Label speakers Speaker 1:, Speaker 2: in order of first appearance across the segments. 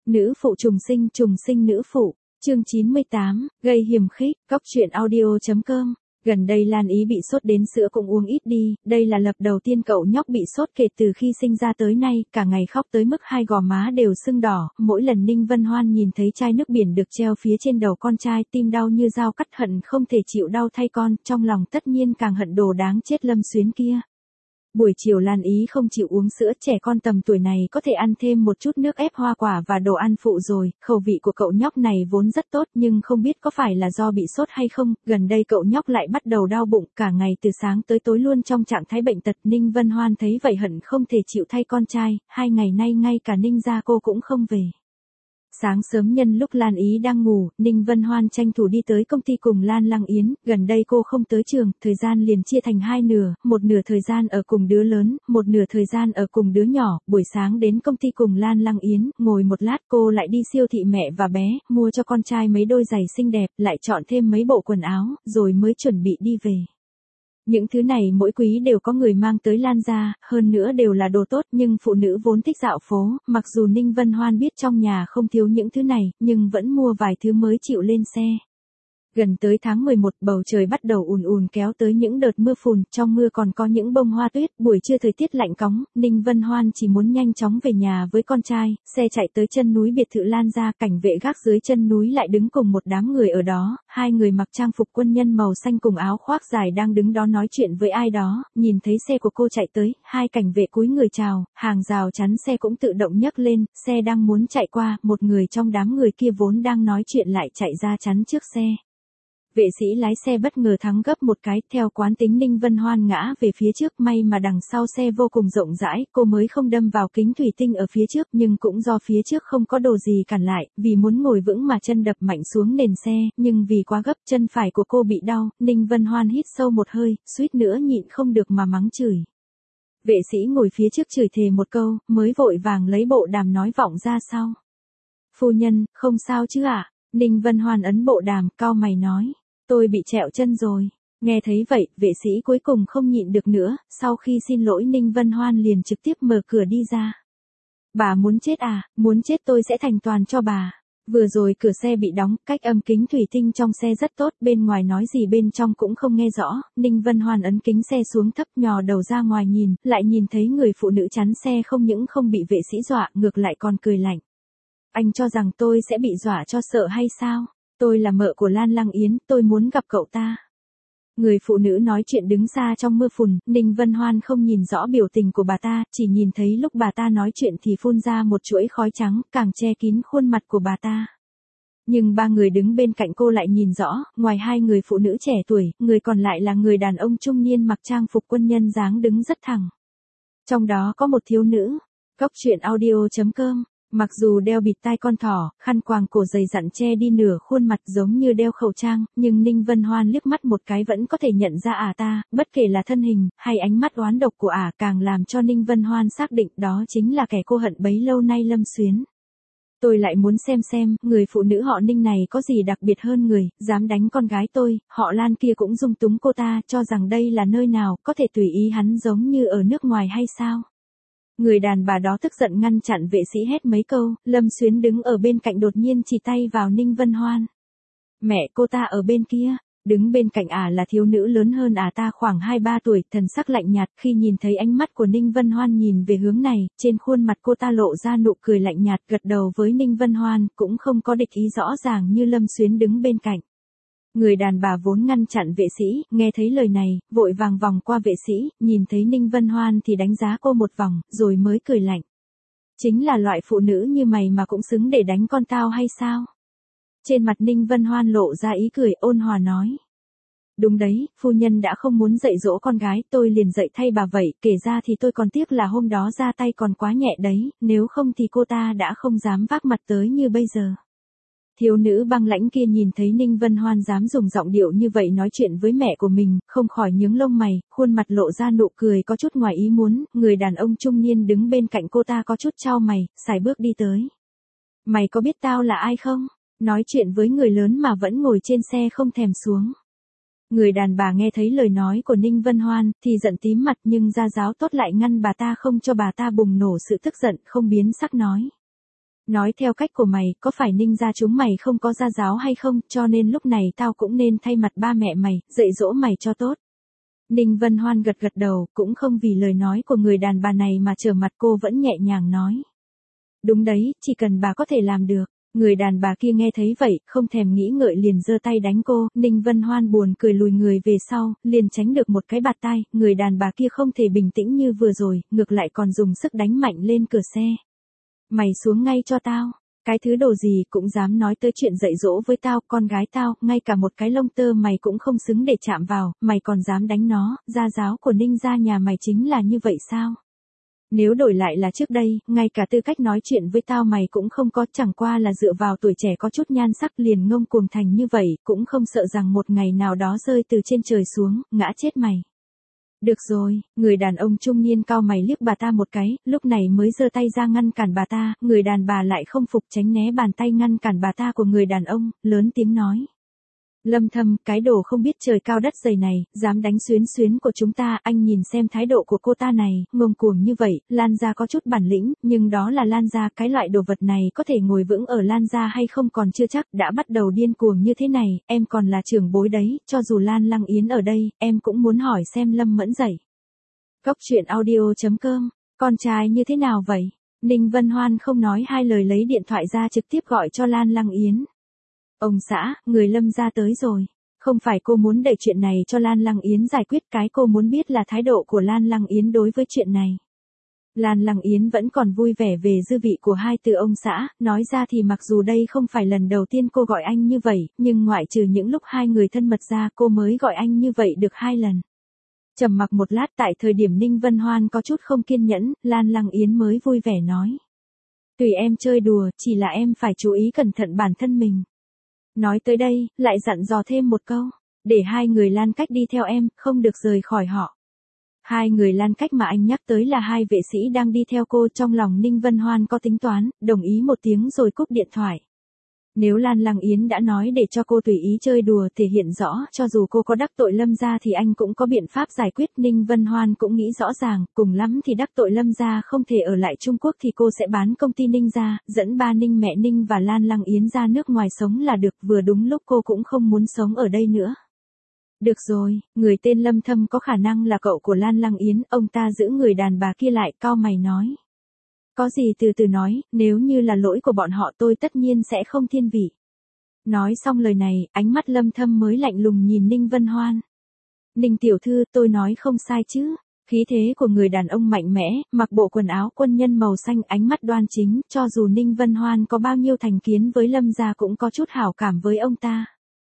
Speaker 1: Nữ phụ trùng sinh nữ phụ, chương 98, gây hiềm khích, Cóc truyện audio.com. Gần đây Lan Ý bị sốt đến sữa cũng uống ít đi, đây là lần đầu tiên cậu nhóc bị sốt kể từ khi sinh ra tới nay, cả ngày khóc tới mức hai gò má đều sưng đỏ, mỗi lần Ninh Vân Hoan nhìn thấy chai nước biển được treo phía trên đầu con trai, tim đau như dao cắt, hận không thể chịu đau thay con, trong lòng tất nhiên càng hận đồ đáng chết Lâm Xuyến kia. Buổi chiều Lan Ý không chịu uống sữa, trẻ con tầm tuổi này có thể ăn thêm một chút nước ép hoa quả và đồ ăn phụ rồi, khẩu vị của cậu nhóc này vốn rất tốt nhưng không biết có phải là do bị sốt hay không, gần đây cậu nhóc lại bắt đầu đau bụng, cả ngày từ sáng tới tối luôn trong trạng thái bệnh tật. Ninh Vân Hoan thấy vậy hận không thể chịu thay con trai, 2 ngày nay ngay cả Ninh gia cô cũng không về. Sáng sớm nhân lúc Lan Ý đang ngủ, Ninh Vân Hoan tranh thủ đi tới công ty cùng Lan Lăng Yến, gần đây cô không tới trường, thời gian liền chia thành hai nửa, một nửa thời gian ở cùng đứa lớn, một nửa thời gian ở cùng đứa nhỏ. Buổi sáng đến công ty cùng Lan Lăng Yến, ngồi một lát cô lại đi siêu thị mẹ và bé, mua cho con trai mấy đôi giày xinh đẹp, lại chọn thêm mấy bộ quần áo, rồi mới chuẩn bị đi về. Những thứ này mỗi quý đều có người mang tới Lan gia, hơn nữa đều là đồ tốt, nhưng phụ nữ vốn thích dạo phố, mặc dù Ninh Vân Hoan biết trong nhà không thiếu những thứ này, nhưng vẫn mua vài thứ mới chịu lên xe. Gần tới tháng 11, bầu trời bắt đầu ùn ùn kéo tới những đợt mưa phùn, trong mưa còn có những bông hoa tuyết, buổi trưa thời tiết lạnh cóng, Ninh Vân Hoan chỉ muốn nhanh chóng về nhà với con trai, xe chạy tới chân núi biệt thự Lan gia, cảnh vệ gác dưới chân núi lại đứng cùng một đám người ở đó, hai người mặc trang phục quân nhân màu xanh cùng áo khoác dài đang đứng đó nói chuyện với ai đó, nhìn thấy xe của cô chạy tới, hai cảnh vệ cúi người chào, hàng rào chắn xe cũng tự động nhấc lên, xe đang muốn chạy qua, một người trong đám người kia vốn đang nói chuyện lại chạy ra chắn trước xe. Vệ sĩ lái xe bất ngờ thắng gấp một cái, theo quán tính Ninh Vân Hoan ngã về phía trước, may mà đằng sau xe vô cùng rộng rãi, cô mới không đâm vào kính thủy tinh ở phía trước, nhưng cũng do phía trước không có đồ gì cản lại, vì muốn ngồi vững mà chân đập mạnh xuống nền xe, nhưng vì quá gấp chân phải của cô bị đau, Ninh Vân Hoan hít sâu một hơi, suýt nữa nhịn không được mà mắng chửi. Vệ sĩ ngồi phía trước chửi thề một câu, mới vội vàng lấy bộ đàm nói vọng ra sau. Phu nhân, không sao chứ ạ? Ninh Vân Hoan ấn bộ đàm, cau mày nói. Tôi bị trẹo chân rồi. Nghe thấy vậy, vệ sĩ cuối cùng không nhịn được nữa, sau khi xin lỗi Ninh Vân Hoan liền trực tiếp mở cửa đi ra. Bà muốn chết à, muốn chết tôi sẽ thành toàn cho bà. Vừa rồi cửa xe bị đóng, cách âm kính thủy tinh trong xe rất tốt, bên ngoài nói gì bên trong cũng không nghe rõ, Ninh Vân Hoan ấn kính xe xuống thấp, nhò đầu ra ngoài nhìn, lại nhìn thấy người phụ nữ chắn xe không những không bị vệ sĩ dọa, ngược lại còn cười lạnh. Anh cho rằng tôi sẽ bị dọa cho sợ hay sao? Tôi là mợ của Lan Lăng Yến, tôi muốn gặp cậu ta. Người phụ nữ nói chuyện đứng xa trong mưa phùn, Ninh Vân Hoan không nhìn rõ biểu tình của bà ta, chỉ nhìn thấy lúc bà ta nói chuyện thì phun ra một chuỗi khói trắng, càng che kín khuôn mặt của bà ta. Nhưng ba người đứng bên cạnh cô lại nhìn rõ, ngoài hai người phụ nữ trẻ tuổi, người còn lại là người đàn ông trung niên mặc trang phục quân nhân dáng đứng rất thẳng. Trong đó có một thiếu nữ. Cóc truyện audio.com. Mặc dù đeo bịt tai con thỏ, khăn quàng cổ dày dặn che đi nửa khuôn mặt giống như đeo khẩu trang, nhưng Ninh Vân Hoan liếc mắt một cái vẫn có thể nhận ra ta, bất kể là thân hình, hay ánh mắt oán độc của càng làm cho Ninh Vân Hoan xác định đó chính là kẻ cô hận bấy lâu nay Lâm Xuyến. Tôi lại muốn xem, người phụ nữ họ Ninh này có gì đặc biệt hơn người, dám đánh con gái tôi, họ Lan kia cũng dung túng cô ta, cho rằng đây là nơi nào, có thể tùy ý hắn giống như ở nước ngoài hay sao? Người đàn bà đó tức giận ngăn chặn vệ sĩ hét mấy câu, Lâm Xuyến đứng ở bên cạnh đột nhiên chỉ tay vào Ninh Vân Hoan. Mẹ cô ta ở bên kia, đứng bên cạnh là thiếu nữ lớn hơn ta khoảng 2-3 tuổi, thần sắc lạnh nhạt, khi nhìn thấy ánh mắt của Ninh Vân Hoan nhìn về hướng này, trên khuôn mặt cô ta lộ ra nụ cười lạnh nhạt, gật đầu với Ninh Vân Hoan, cũng không có địch ý rõ ràng như Lâm Xuyến đứng bên cạnh. Người đàn bà vốn ngăn chặn vệ sĩ, nghe thấy lời này, vội vàng vòng qua vệ sĩ, nhìn thấy Ninh Vân Hoan thì đánh giá cô một vòng, rồi mới cười lạnh. Chính là loại phụ nữ như mày mà cũng xứng để đánh con tao hay sao? Trên mặt Ninh Vân Hoan lộ ra ý cười, ôn hòa nói. Đúng đấy, phu nhân đã không muốn dạy dỗ con gái, tôi liền dạy thay bà vậy, kể ra thì tôi còn tiếc là hôm đó ra tay còn quá nhẹ đấy, nếu không thì cô ta đã không dám vác mặt tới như bây giờ. Thiếu nữ băng lãnh kia nhìn thấy Ninh Vân Hoan dám dùng giọng điệu như vậy nói chuyện với mẹ của mình, không khỏi nhướng lông mày, khuôn mặt lộ ra nụ cười có chút ngoài ý muốn, người đàn ông trung niên đứng bên cạnh cô ta có chút chau mày, sải bước đi tới. Mày có biết tao là ai không? Nói chuyện với người lớn mà vẫn ngồi trên xe không thèm xuống. Người đàn bà nghe thấy lời nói của Ninh Vân Hoan thì giận tím mặt, nhưng gia giáo tốt lại ngăn bà ta không cho bà ta bùng nổ sự tức giận, không biến sắc nói. Nói theo cách của mày, có phải Ninh gia chúng mày không có gia giáo hay không, cho nên lúc này tao cũng nên thay mặt ba mẹ mày, dạy dỗ mày cho tốt. Ninh Vân Hoan gật gật đầu, cũng không vì lời nói của người đàn bà này mà trở mặt, cô vẫn nhẹ nhàng nói. Đúng đấy, chỉ cần bà có thể làm được. Người đàn bà kia nghe thấy vậy, không thèm nghĩ ngợi liền giơ tay đánh cô, Ninh Vân Hoan buồn cười lùi người về sau, liền tránh được một cái bạt tai, người đàn bà kia không thể bình tĩnh như vừa rồi, ngược lại còn dùng sức đánh mạnh lên cửa xe. Mày xuống ngay cho tao, cái thứ đồ gì cũng dám nói tới chuyện dạy dỗ với tao, con gái tao, ngay cả một cái lông tơ mày cũng không xứng để chạm vào, mày còn dám đánh nó, gia giáo của Ninh gia nhà mày chính là như vậy sao? Nếu đổi lại là trước đây, ngay cả tư cách nói chuyện với tao mày cũng không có, chẳng qua là dựa vào tuổi trẻ có chút nhan sắc liền ngông cuồng thành như vậy, cũng không sợ rằng một ngày nào đó rơi từ trên trời xuống, ngã chết mày. Được rồi, người đàn ông trung niên cau mày liếc bà ta một cái, lúc này mới giơ tay ra ngăn cản bà ta, người đàn bà lại không phục tránh né bàn tay ngăn cản bà ta của người đàn ông, lớn tiếng nói. Lâm Thâm, cái đồ không biết trời cao đất dày này, dám đánh xuyến xuyến của chúng ta, anh nhìn xem thái độ của cô ta này, ngông cuồng như vậy, Lan gia có chút bản lĩnh, nhưng đó là Lan gia, cái loại đồ vật này có thể ngồi vững ở Lan gia hay không còn chưa chắc, đã bắt đầu điên cuồng như thế này, em còn là trưởng bối đấy, cho dù Lan Lăng Yến ở đây, em cũng muốn hỏi xem Lâm Mẫn dạy. Góc truyện audio.com, con trai như thế nào vậy? Ninh Vân Hoan không nói hai lời lấy điện thoại ra trực tiếp gọi cho Lan Lăng Yến. Ông xã, người Lâm gia tới rồi. Không phải cô muốn đẩy chuyện này cho Lan Lăng Yến giải quyết, cái cô muốn biết là thái độ của Lan Lăng Yến đối với chuyện này. Lan Lăng Yến vẫn còn vui vẻ về dư vị của hai từ ông xã, nói ra thì mặc dù đây không phải lần đầu tiên cô gọi anh như vậy, nhưng ngoại trừ những lúc hai người thân mật ra cô mới gọi anh như vậy được 2 lần. Trầm mặc một lát, tại thời điểm Ninh Vân Hoan có chút không kiên nhẫn, Lan Lăng Yến mới vui vẻ nói. Tùy em chơi đùa, chỉ là em phải chú ý cẩn thận bản thân mình. Nói tới đây, lại dặn dò thêm một câu, để hai người Lan Cách đi theo em, không được rời khỏi họ. Hai người Lan Cách mà anh nhắc tới là hai vệ sĩ đang đi theo cô, trong lòng Ninh Vân Hoan có tính toán, đồng ý một tiếng rồi cúp điện thoại. Nếu Lan Lăng Yến đã nói để cho cô tùy ý chơi đùa, thể hiện rõ, cho dù cô có đắc tội Lâm gia thì anh cũng có biện pháp giải quyết. Ninh Vân Hoan cũng nghĩ rõ ràng, cùng lắm thì đắc tội Lâm gia không thể ở lại Trung Quốc thì cô sẽ bán công ty Ninh gia, dẫn ba Ninh, mẹ Ninh và Lan Lăng Yến ra nước ngoài sống là được, vừa đúng lúc cô cũng không muốn sống ở đây nữa. Được rồi, người tên Lâm Thâm có khả năng là cậu của Lan Lăng Yến, ông ta giữ người đàn bà kia lại, cau mày nói. Có gì từ từ nói, nếu như là lỗi của bọn họ tôi tất nhiên sẽ không thiên vị. Nói xong lời này, ánh mắt Lâm Thâm mới lạnh lùng nhìn Ninh Vân Hoan. Ninh tiểu thư, tôi nói không sai chứ. Khí thế của người đàn ông mạnh mẽ, mặc bộ quần áo quân nhân màu xanh, ánh mắt đoan chính, cho dù Ninh Vân Hoan có bao nhiêu thành kiến với Lâm gia cũng có chút hảo cảm với ông ta.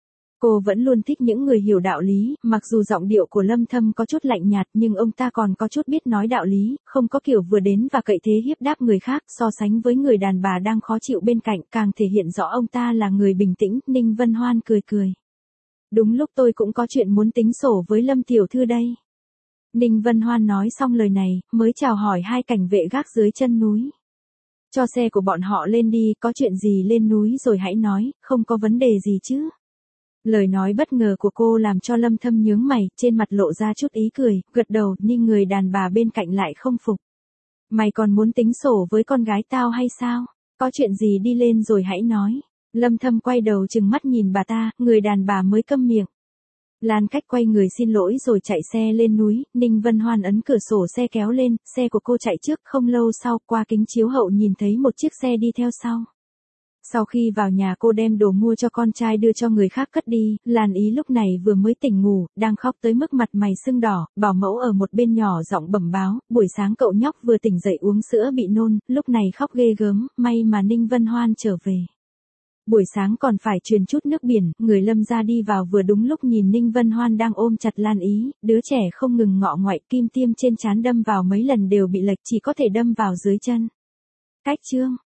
Speaker 1: Cô vẫn luôn thích những người hiểu đạo lý, mặc dù giọng điệu của Lâm Thâm có chút lạnh nhạt nhưng ông ta còn có chút biết nói đạo lý, không có kiểu vừa đến và cậy thế hiếp đáp người khác, so sánh với người đàn bà đang khó chịu bên cạnh càng thể hiện rõ ông ta là người bình tĩnh. Ninh Vân Hoan cười cười. Đúng lúc tôi cũng có chuyện muốn tính sổ với Lâm tiểu thư đây. Ninh Vân Hoan nói xong lời này, mới chào hỏi hai cảnh vệ gác dưới chân núi. Cho xe của bọn họ lên đi, có chuyện gì lên núi rồi hãy nói, không có vấn đề gì chứ. Lời nói bất ngờ của cô làm cho Lâm Thâm nhướng mày, trên mặt lộ ra chút ý cười, gật đầu, nhưng người đàn bà bên cạnh lại không phục. Mày còn muốn tính sổ với con gái tao hay sao? Có chuyện gì đi lên rồi hãy nói. Lâm Thâm quay đầu trừng mắt nhìn bà ta, người đàn bà mới câm miệng. Lan Cách quay người xin lỗi rồi chạy xe lên núi, Ninh Vân Hoan ấn cửa sổ xe kéo lên, xe của cô chạy trước, không lâu sau, qua kính chiếu hậu nhìn thấy một chiếc xe đi theo sau. Sau khi vào nhà cô đem đồ mua cho con trai đưa cho người khác cất đi, Lan Ý lúc này vừa mới tỉnh ngủ, đang khóc tới mức mặt mày sưng đỏ, bảo mẫu ở một bên nhỏ giọng bẩm báo, buổi sáng cậu nhóc vừa tỉnh dậy uống sữa bị nôn, lúc này khóc ghê gớm, may mà Ninh Vân Hoan trở về. Buổi sáng còn phải truyền chút nước biển, người Lâm gia đi vào vừa đúng lúc nhìn Ninh Vân Hoan đang ôm chặt Lan Ý, đứa trẻ không ngừng ngọ ngoại, kim tiêm trên trán đâm vào mấy lần đều bị lệch, chỉ có thể đâm vào dưới chân. Cách chương